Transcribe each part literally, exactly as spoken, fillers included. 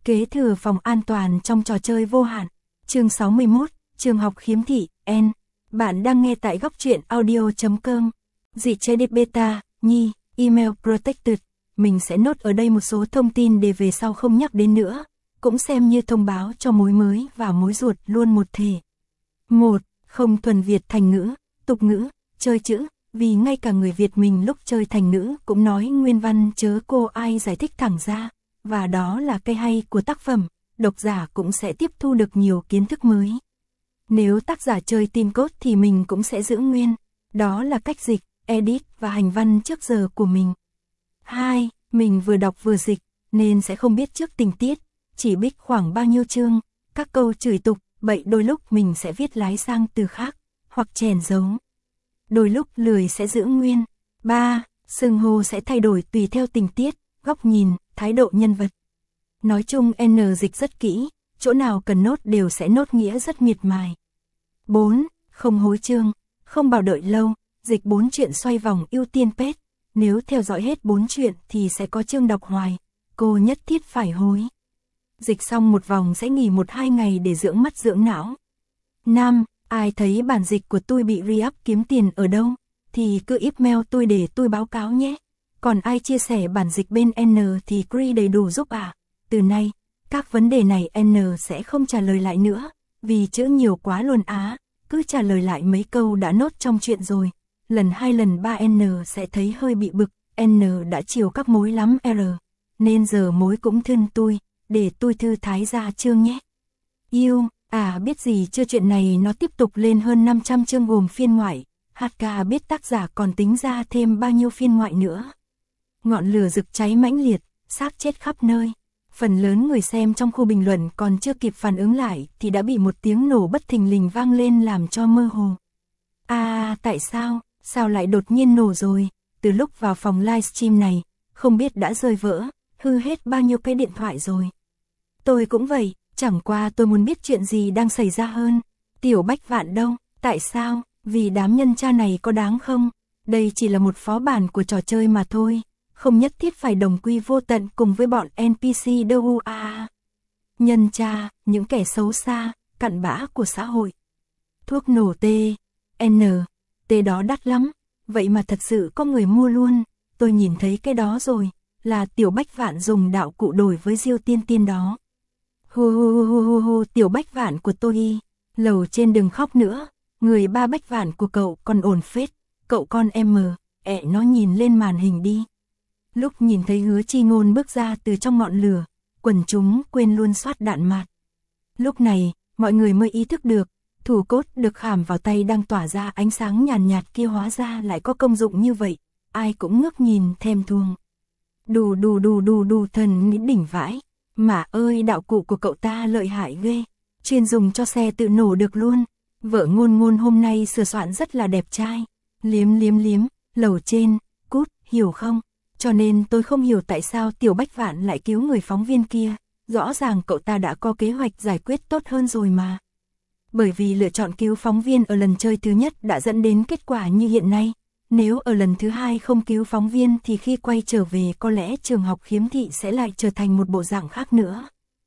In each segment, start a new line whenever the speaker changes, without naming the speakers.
Kế thừa phòng an toàn trong trò chơi vô hạn. Chương sáu mươi mốt, trường học khiếm thị, N. Bạn đang nghe tại góc truyện audio chấm com. Dị chế điệp beta, nhi, email protected. Mình sẽ nốt ở đây một số thông tin để về sau không nhắc đến nữa. Cũng xem như thông báo cho mối mới và mối ruột luôn một thể. một. Không thuần Việt thành ngữ, tục ngữ, chơi chữ. Vì ngay cả người Việt mình lúc chơi thành ngữ cũng nói nguyên văn chớ cô ai giải thích thẳng ra. Và đó là cái hay của tác phẩm, độc giả cũng sẽ tiếp thu được nhiều kiến thức mới. Nếu tác giả chơi tin cốt thì mình cũng sẽ giữ nguyên, đó là cách dịch, edit và hành văn trước giờ của mình. hai. Mình vừa đọc vừa dịch, nên sẽ không biết trước tình tiết, chỉ biết khoảng bao nhiêu chương, các câu chửi tục, bậy đôi lúc mình sẽ viết lái sang từ khác, hoặc chèn dấu. Đôi lúc lười sẽ giữ nguyên. ba. Xưng hô sẽ thay đổi tùy theo tình tiết, góc nhìn, thái độ nhân vật. Nói chung N dịch rất kỹ, chỗ nào cần nốt đều sẽ nốt nghĩa rất miệt mài. bốn. Không hối chương, không bảo đợi lâu, dịch bốn chuyện xoay vòng ưu tiên page. Nếu theo dõi hết bốn chuyện thì sẽ có chương đọc hoài, cô nhất thiết phải hối. Dịch xong một vòng sẽ nghỉ một hai ngày để dưỡng mắt dưỡng não. năm. Ai thấy bản dịch của tôi bị re-up kiếm tiền ở đâu, thì cứ email tôi để tôi báo cáo nhé. Còn ai chia sẻ bản dịch bên N thì Cree đầy đủ giúp ạ. À. Từ nay, các vấn đề này N sẽ không trả lời lại nữa, vì chữ nhiều quá luôn á, cứ trả lời lại mấy câu đã nốt trong chuyện rồi. Lần hai lần ba N sẽ thấy hơi bị bực, N đã chiều các mối lắm R, nên giờ mối cũng thân tôi, để tôi thư thái ra chương nhé. Yêu, à biết gì chưa, chuyện này nó tiếp tục lên hơn năm trăm chương gồm phiên ngoại, hát ca biết tác giả còn tính ra thêm bao nhiêu phiên ngoại nữa. Ngọn lửa rực cháy mãnh liệt, xác chết khắp nơi. Phần lớn người xem trong khu bình luận còn chưa kịp phản ứng lại thì đã bị một tiếng nổ bất thình lình vang lên làm cho mơ hồ. À, tại sao, sao lại đột nhiên nổ rồi? Từ lúc vào phòng livestream này, không biết đã rơi vỡ, hư hết bao nhiêu cái điện thoại rồi. Tôi cũng vậy, chẳng qua tôi muốn biết chuyện gì đang xảy ra hơn. Tiểu Bách Vạn đâu, tại sao, vì đám nhân cha này có đáng không? Đây chỉ là một phó bản của trò chơi mà thôi. Không nhất thiết phải đồng quy vô tận cùng với bọn en pê xê đâu à. Nhân cha, những kẻ xấu xa, cặn bã của xã hội. Thuốc nổ T, N, T đó đắt lắm, vậy mà thật sự có người mua luôn. Tôi nhìn thấy cái đó rồi, là Tiểu Bách Vạn dùng đạo cụ đổi với Diêu Tiên Tiên đó. Hô hô hô hô hô, Tiểu Bách Vạn của tôi đi, lầu trên đừng khóc nữa, người ba Bách Vạn của cậu còn ổn phết, cậu con em mờ, ẹ nó nhìn lên màn hình đi. Lúc nhìn thấy Hứa Chi Ngôn bước ra từ trong ngọn lửa, quần chúng quên luôn soát đạn mạt. Lúc này, mọi người mới ý thức được, thủ cốt được khảm vào tay đang tỏa ra ánh sáng nhàn nhạt, nhạt kia hóa ra lại có công dụng như vậy, ai cũng ngước nhìn thèm thuồng. Đù đù đù đù đù, thần đỉnh vãi, mà ơi đạo cụ của cậu ta lợi hại ghê, chuyên dùng cho xe tự nổ được luôn. Vợ Ngôn Ngôn hôm nay sửa soạn rất là đẹp trai, liếm liếm liếm, lầu trên, cút, hiểu không? Cho nên tôi không hiểu tại sao Tiểu Bách Vạn lại cứu người phóng viên kia, rõ ràng cậu ta đã có kế hoạch giải quyết tốt hơn rồi mà. Bởi vì lựa chọn cứu phóng viên ở lần chơi thứ nhất đã dẫn đến kết quả như hiện nay, nếu ở lần thứ hai không cứu phóng viên thì khi quay trở về có lẽ trường học khiếm thị sẽ lại trở thành một bộ dạng khác nữa.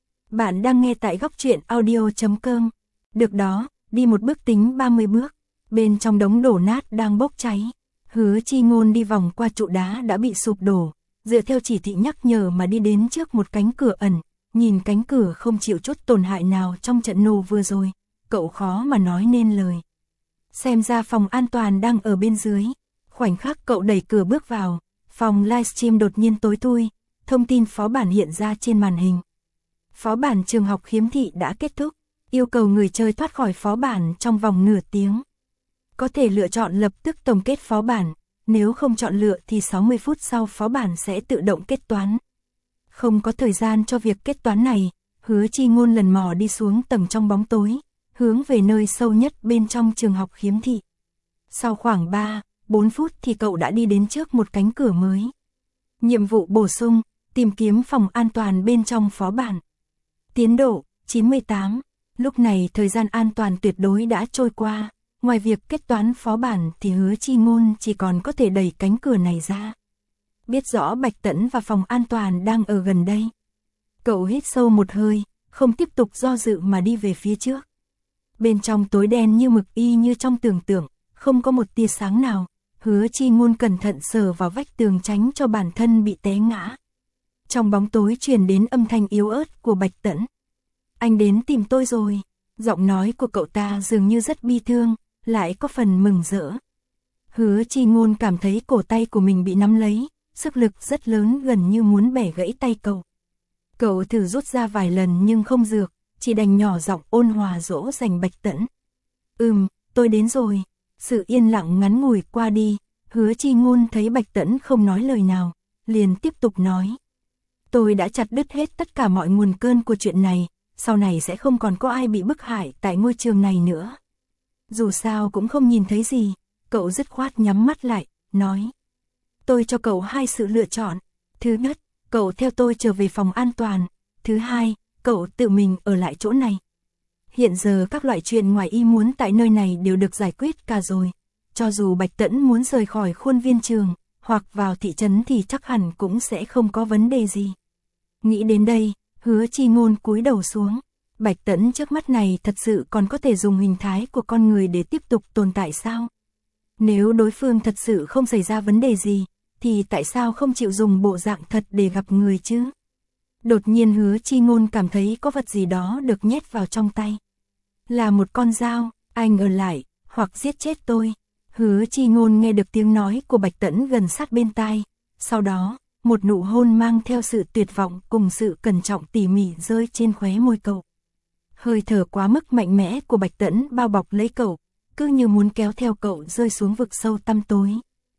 Bạn đang nghe tại góc truyện audio chấm com. Được đó, đi một bước tính ba mươi bước, bên trong đống đổ nát đang bốc cháy. Hứa Chi Ngôn đi vòng qua trụ đá đã bị sụp đổ, dựa theo chỉ thị nhắc nhở mà đi đến trước một cánh cửa ẩn, nhìn cánh cửa không chịu chút tổn hại nào trong trận nổ vừa rồi, cậu khó mà nói nên lời. Xem ra phòng an toàn đang ở bên dưới, khoảnh khắc cậu đẩy cửa bước vào, phòng livestream đột nhiên tối thui, thông tin phó bản hiện ra trên màn hình. Phó bản trường học khiếm thị đã kết thúc, yêu cầu người chơi thoát khỏi phó bản trong vòng nửa tiếng. Có thể lựa chọn lập tức tổng kết phó bản, nếu không chọn lựa thì sáu mươi phút sau phó bản sẽ tự động kết toán. Không có thời gian cho việc kết toán này, Hứa Chi Ngôn lần mò đi xuống tầng trong bóng tối, hướng về nơi sâu nhất bên trong trường học khiếm thị. Sau khoảng ba, bốn phút thì cậu đã đi đến trước một cánh cửa mới. Nhiệm vụ bổ sung, tìm kiếm phòng an toàn bên trong phó bản. Tiến độ, chín mươi tám. Lúc này thời gian an toàn tuyệt đối đã trôi qua. Ngoài việc kết toán phó bản thì Hứa Chi Ngôn chỉ còn có thể đẩy cánh cửa này ra. Biết rõ Bạch Tẫn và phòng an toàn đang ở gần đây. Cậu hít sâu một hơi, không tiếp tục do dự mà đi về phía trước. Bên trong tối đen như mực y như trong tưởng tượng, không có một tia sáng nào. Hứa Chi Ngôn cẩn thận sờ vào vách tường tránh cho bản thân bị té ngã. Trong bóng tối truyền đến âm thanh yếu ớt của Bạch Tẫn. Anh đến tìm tôi rồi. Giọng nói của cậu ta dường như rất bi thương, lại có phần mừng rỡ. Hứa Chi Ngôn cảm thấy cổ tay của mình bị nắm lấy, sức lực rất lớn gần như muốn bẻ gãy tay cậu. Cậu thử rút ra vài lần nhưng không dược, chỉ đành nhỏ giọng ôn hòa dỗ dành Bạch Tẫn. Ừm, tôi đến rồi. Sự yên lặng ngắn ngủi qua đi, Hứa Chi Ngôn thấy Bạch Tẫn không nói lời nào, liền tiếp tục nói. Tôi đã chặt đứt hết tất cả mọi nguồn cơn của chuyện này, sau này sẽ không còn có ai bị bức hại tại ngôi trường này nữa. Dù sao cũng không nhìn thấy gì, cậu dứt khoát nhắm mắt lại, nói. Tôi cho cậu hai sự lựa chọn. Thứ nhất, cậu theo tôi trở về phòng an toàn. Thứ hai, cậu tự mình ở lại chỗ này. Hiện giờ các loại chuyện ngoài ý muốn tại nơi này đều được giải quyết cả rồi. Cho dù Bạch Tẫn muốn rời khỏi khuôn viên trường, hoặc vào thị trấn thì chắc hẳn cũng sẽ không có vấn đề gì. Nghĩ đến đây, Hứa Chi Ngôn cúi đầu xuống. Bạch Tẫn trước mắt này thật sự còn có thể dùng hình thái của con người để tiếp tục tồn tại sao? Nếu đối phương thật sự không xảy ra vấn đề gì, thì tại sao không chịu dùng bộ dạng thật để gặp người chứ? Đột nhiên Hứa Chi Ngôn cảm thấy có vật gì đó được nhét vào trong tay. Là một con dao, anh ở lại, hoặc giết chết tôi. Hứa Chi Ngôn nghe được tiếng nói của Bạch Tẫn gần sát bên tai. Sau đó, một nụ hôn mang theo sự tuyệt vọng cùng sự cẩn trọng tỉ mỉ rơi trên khóe môi cậu. Hơi thở quá mức mạnh mẽ của Bạch Tẫn bao bọc lấy cậu, cứ như muốn kéo theo cậu rơi xuống vực sâu tăm tối.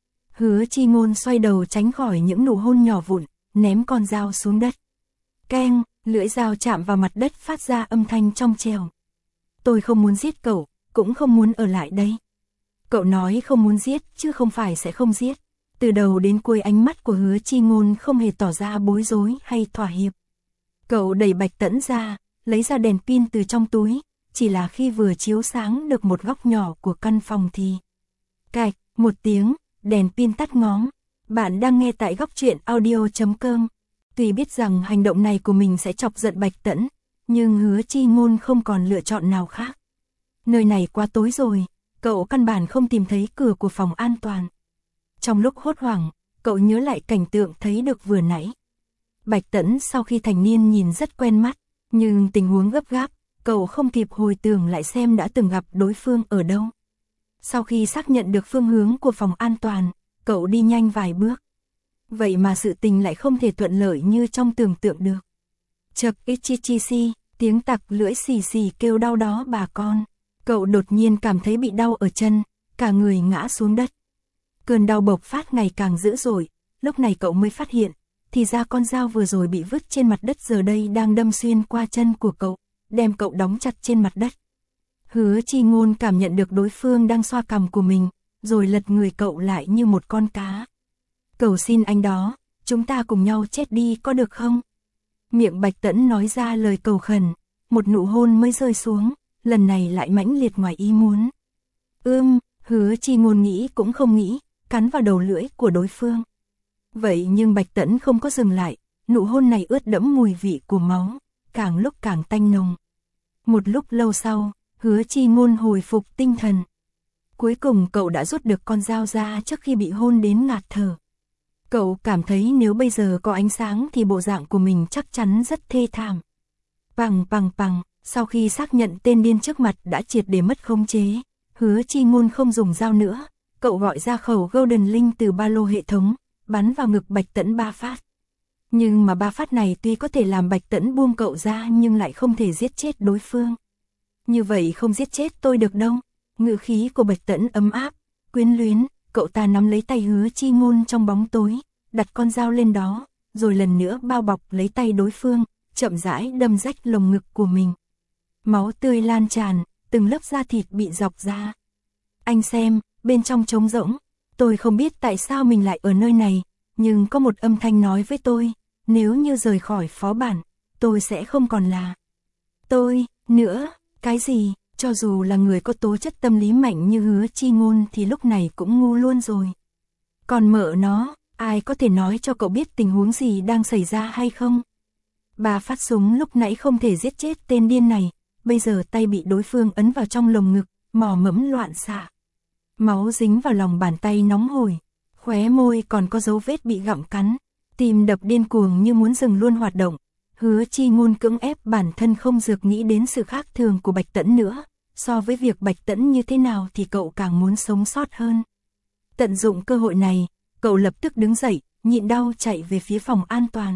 Hứa Chi Ngôn xoay đầu tránh khỏi những nụ hôn nhỏ vụn, ném con dao xuống đất. Keng, lưỡi dao chạm vào mặt đất phát ra âm thanh trong trẻo. Tôi không muốn giết cậu, cũng không muốn ở lại đây. Cậu nói không muốn giết chứ không phải sẽ không giết. Từ đầu đến cuối ánh mắt của Hứa Chi Ngôn không hề tỏ ra bối rối hay thỏa hiệp. Cậu đẩy Bạch Tẫn ra, lấy ra đèn pin từ trong túi, chỉ là khi vừa chiếu sáng được một góc nhỏ của căn phòng thì... Cạch, một tiếng, đèn pin tắt ngóm. Bạn đang nghe tại góc truyện audio chấm com. Tuy biết rằng hành động này của mình sẽ chọc giận Bạch Tẫn, nhưng Hứa Chi Ngôn không còn lựa chọn nào khác. Nơi này quá tối rồi, cậu căn bản không tìm thấy cửa của phòng an toàn. Trong lúc hốt hoảng, cậu nhớ lại cảnh tượng thấy được vừa nãy. Bạch Tẫn sau khi thành niên nhìn rất quen mắt, nhưng tình huống gấp gáp, cậu không kịp hồi tưởng lại xem đã từng gặp đối phương ở đâu. Sau khi xác nhận được phương hướng của phòng an toàn, cậu đi nhanh vài bước. Vậy mà sự tình lại không thể thuận lợi như trong tưởng tượng được. Chậc ichichishi, tiếng tặc lưỡi xì xì kêu đau đó bà con. Cậu đột nhiên cảm thấy bị đau ở chân, cả người ngã xuống đất. Cơn đau bộc phát ngày càng dữ dội, lúc này cậu mới phát hiện, thì ra con dao vừa rồi bị vứt trên mặt đất giờ đây đang đâm xuyên qua chân của cậu, đem cậu đóng chặt trên mặt đất. Hứa Chi Ngôn cảm nhận được đối phương đang xoa cằm của mình, rồi lật người cậu lại như một con cá. Cầu xin anh đó, chúng ta cùng nhau chết đi có được không? Miệng Bạch Tẫn nói ra lời cầu khẩn, một nụ hôn mới rơi xuống, lần này lại mãnh liệt ngoài ý muốn. Ưm, Hứa Chi Ngôn nghĩ cũng không nghĩ, cắn vào đầu lưỡi của đối phương. Vậy nhưng Bạch Tẫn không có dừng lại, nụ hôn này ướt đẫm mùi vị của máu, càng lúc càng tanh nồng. Một lúc lâu sau, Hứa Chi Ngôn hồi phục tinh thần. Cuối cùng cậu đã rút được con dao ra trước khi bị hôn đến ngạt thở. Cậu cảm thấy nếu bây giờ có ánh sáng thì bộ dạng của mình chắc chắn rất thê thảm. Pằng pằng pằng, sau khi xác nhận tên điên trước mặt đã triệt để mất khống chế, Hứa Chi Ngôn không dùng dao nữa, cậu gọi ra khẩu Golden Link từ ba lô hệ thống, bắn vào ngực Bạch Tẫn ba phát. Nhưng mà ba phát này tuy có thể làm Bạch Tẫn buông cậu ra nhưng lại không thể giết chết đối phương. Như vậy không giết chết tôi được đâu. Ngữ khí của Bạch Tẫn ấm áp, quyến luyến, cậu ta nắm lấy tay Hứa Chi Ngôn trong bóng tối, đặt con dao lên đó, rồi lần nữa bao bọc lấy tay đối phương, chậm rãi đâm rách lồng ngực của mình. Máu tươi lan tràn, từng lớp da thịt bị dọc ra. Anh xem, bên trong trống rỗng, tôi không biết tại sao mình lại ở nơi này, nhưng có một âm thanh nói với tôi, nếu như rời khỏi phó bản, tôi sẽ không còn là tôi nữa. Cái gì? Cho dù là người có tố chất tâm lý mạnh như Hứa Chi Ngôn thì lúc này cũng ngu luôn rồi. Còn mợ nó, ai có thể nói cho cậu biết tình huống gì đang xảy ra hay không? Ba phát súng lúc nãy không thể giết chết tên điên này, bây giờ tay bị đối phương ấn vào trong lồng ngực, mỏ mẫm loạn xạ. Máu dính vào lòng bàn tay nóng hổi, khóe môi còn có dấu vết bị gặm cắn, tim đập điên cuồng như muốn dừng luôn hoạt động. Hứa Chi Ngôn cưỡng ép bản thân không dược nghĩ đến sự khác thường của Bạch Tẫn nữa, so với việc Bạch Tẫn như thế nào thì cậu càng muốn sống sót hơn. Tận dụng cơ hội này, cậu lập tức đứng dậy, nhịn đau chạy về phía phòng an toàn.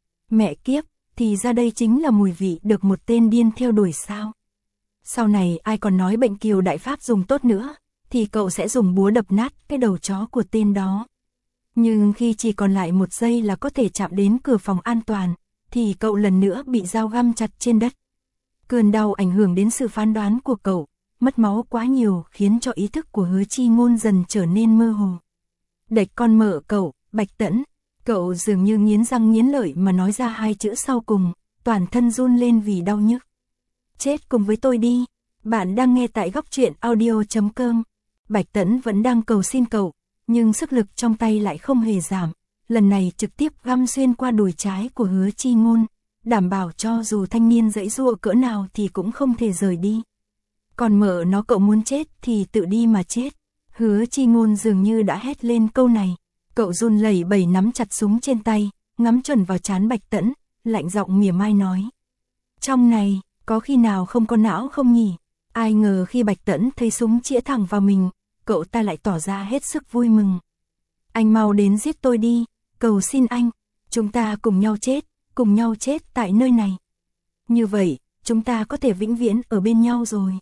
Mẹ kiếp, thì ra đây chính là mùi vị được một tên điên theo đuổi sao. Sau này ai còn nói bệnh kiều đại pháp dùng tốt nữa, thì cậu sẽ dùng búa đập nát cái đầu chó của tên đó. Nhưng khi chỉ còn lại một giây là có thể chạm đến cửa phòng an toàn, thì cậu lần nữa bị dao găm chặt trên đất. Cơn đau ảnh hưởng đến sự phán đoán của cậu, mất máu quá nhiều khiến cho ý thức của Hứa Chi Ngôn dần trở nên mơ hồ. Đạch con mở cậu, Bạch Tẫn, cậu dường như nghiến răng nghiến lợi mà nói ra hai chữ sau cùng, toàn thân run lên vì đau nhức. Chết cùng với tôi đi, bạn đang nghe tại góc truyện audio chấm com. Bạch Tẫn vẫn đang cầu xin cậu, nhưng sức lực trong tay lại không hề giảm, lần này trực tiếp găm xuyên qua đùi trái của Hứa Chi Ngôn, đảm bảo cho dù thanh niên giãy giụa cỡ nào thì cũng không thể rời đi. Còn mợ nó cậu muốn chết thì tự đi mà chết. Hứa Chi Ngôn dường như đã hét lên câu này, cậu run lẩy bẩy nắm chặt súng trên tay, ngắm chuẩn vào trán Bạch Tẫn, lạnh giọng mỉa mai nói. Trong này, có khi nào không có não không nhỉ? Ai ngờ khi Bạch Tẫn thấy súng chĩa thẳng vào mình, cậu ta lại tỏ ra hết sức vui mừng. Anh mau đến giết tôi đi, cầu xin anh, chúng ta cùng nhau chết, cùng nhau chết tại nơi này. Như vậy, chúng ta có thể vĩnh viễn ở bên nhau rồi.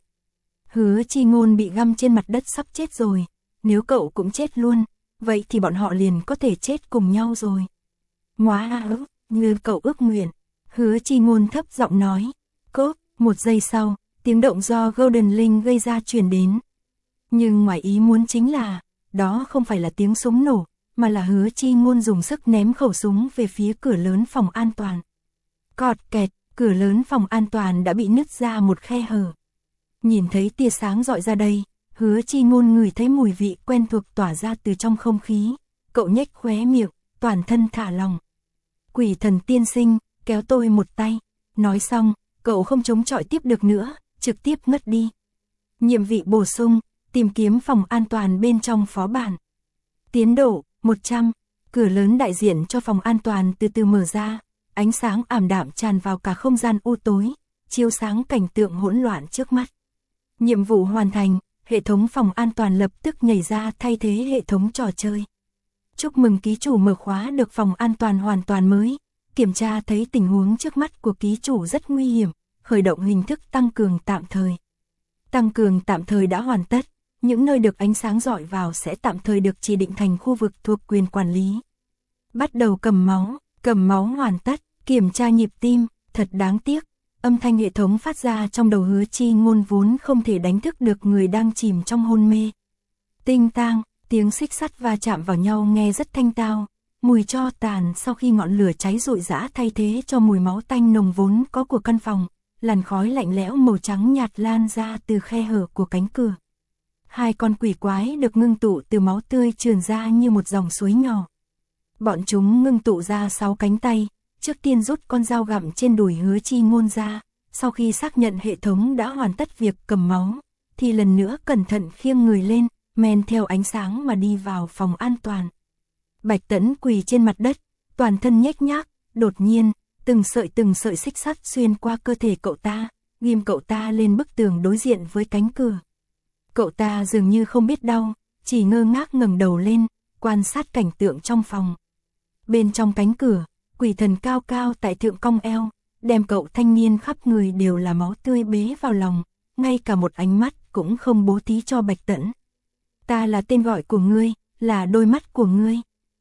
Hứa Chi Ngôn bị găm trên mặt đất sắp chết rồi, nếu cậu cũng chết luôn, vậy thì bọn họ liền có thể chết cùng nhau rồi. Ngoá ức, như cậu ước nguyện, Hứa Chi Ngôn thấp giọng nói. Cốp, một giây sau, tiếng động do Golden Link gây ra truyền đến. Nhưng ngoài ý muốn chính là, đó không phải là tiếng súng nổ, mà là Hứa Chi Ngôn dùng sức ném khẩu súng về phía cửa lớn phòng an toàn. Cọt kẹt, cửa lớn phòng an toàn đã bị nứt ra một khe hở. Nhìn thấy tia sáng rọi ra đây, Hứa Chi Ngôn ngửi thấy mùi vị quen thuộc tỏa ra từ trong không khí, cậu nhếch khóe miệng, toàn thân thả lỏng. Quỷ thần tiên sinh, kéo tôi một tay. Nói xong, cậu không chống chọi tiếp được nữa, trực tiếp ngất đi. Nhiệm vụ bổ sung, tìm kiếm phòng an toàn bên trong phó bản. Tiến độ, một trăm, cửa lớn đại diện cho phòng an toàn từ từ mở ra, ánh sáng ảm đạm tràn vào cả không gian u tối, chiếu sáng cảnh tượng hỗn loạn trước mắt. Nhiệm vụ hoàn thành, hệ thống phòng an toàn lập tức nhảy ra thay thế hệ thống trò chơi. Chúc mừng ký chủ mở khóa được phòng an toàn hoàn toàn mới, kiểm tra thấy tình huống trước mắt của ký chủ rất nguy hiểm, khởi động hình thức tăng cường tạm thời. Tăng cường tạm thời đã hoàn tất, những nơi được ánh sáng rọi vào sẽ tạm thời được chỉ định thành khu vực thuộc quyền quản lý. Bắt đầu cầm máu, cầm máu hoàn tất, kiểm tra nhịp tim, thật đáng tiếc. Âm thanh hệ thống phát ra trong đầu Hứa Chi Ngôn vốn không thể đánh thức được người đang chìm trong hôn mê. Tinh tang, tiếng xích sắt va chạm vào nhau nghe rất thanh tao, mùi tro tàn sau khi ngọn lửa cháy rụi rã thay thế cho mùi máu tanh nồng vốn có của căn phòng, làn khói lạnh lẽo màu trắng nhạt lan ra từ khe hở của cánh cửa. Hai con quỷ quái được ngưng tụ từ máu tươi trườn ra như một dòng suối nhỏ. Bọn chúng ngưng tụ ra sáu cánh tay, trước tiên rút con dao gặm trên đùi Hứa Chi Ngôn ra, sau khi xác nhận hệ thống đã hoàn tất việc cầm máu, thì lần nữa cẩn thận khiêng người lên, men theo ánh sáng mà đi vào phòng an toàn. Bạch Tẫn quỳ trên mặt đất, toàn thân nhếch nhác, đột nhiên, từng sợi từng sợi xích sắt xuyên qua cơ thể cậu ta, ghim cậu ta lên bức tường đối diện với cánh cửa. Cậu ta dường như không biết đau, chỉ ngơ ngác ngẩng đầu lên, quan sát cảnh tượng trong phòng. Bên trong cánh cửa, quỷ thần cao cao tại thượng cong eo, đem cậu thanh niên khắp người đều là máu tươi bế vào lòng, ngay cả một ánh mắt cũng không bố thí cho Bạch Tẫn. Ta là tên gọi của ngươi, là đôi mắt của ngươi.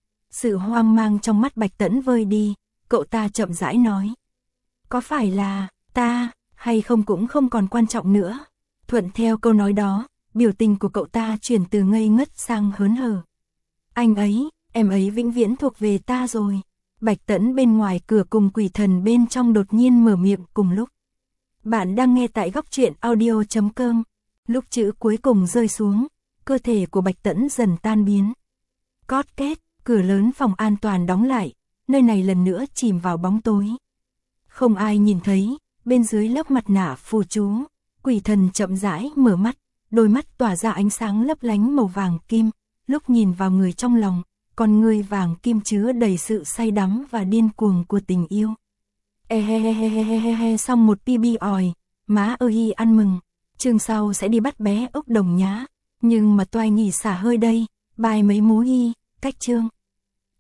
Sự hoang mang trong mắt Bạch Tẫn vơi đi, cậu ta chậm rãi nói. Có phải là ta, hay không cũng không còn quan trọng nữa. Thuận theo câu nói đó, biểu tình của cậu ta chuyển từ ngây ngất sang hớn hở. Anh ấy, em ấy vĩnh viễn thuộc về ta rồi. Bạch Tẫn bên ngoài cửa cùng quỷ thần bên trong đột nhiên mở miệng cùng lúc. Bạn đang nghe tại góc truyện audio chấm com. Lúc chữ cuối cùng rơi xuống, cơ thể của Bạch Tẫn dần tan biến. Cót két, cửa lớn phòng an toàn đóng lại, nơi này lần nữa chìm vào bóng tối. Không ai nhìn thấy, bên dưới lớp mặt nạ phù chú, quỷ thần chậm rãi mở mắt, đôi mắt tỏa ra ánh sáng lấp lánh màu vàng kim, lúc nhìn vào người trong lòng, con người vàng kim chứa đầy sự say đắm và điên cuồng của tình yêu. E he he he he he he he xong một pi bi òi, má ơi ăn mừng, chương sau sẽ đi bắt bé ốc đồng nhá, nhưng mà toai nghỉ xả hơi đây, bài mấy mú y, cách chương.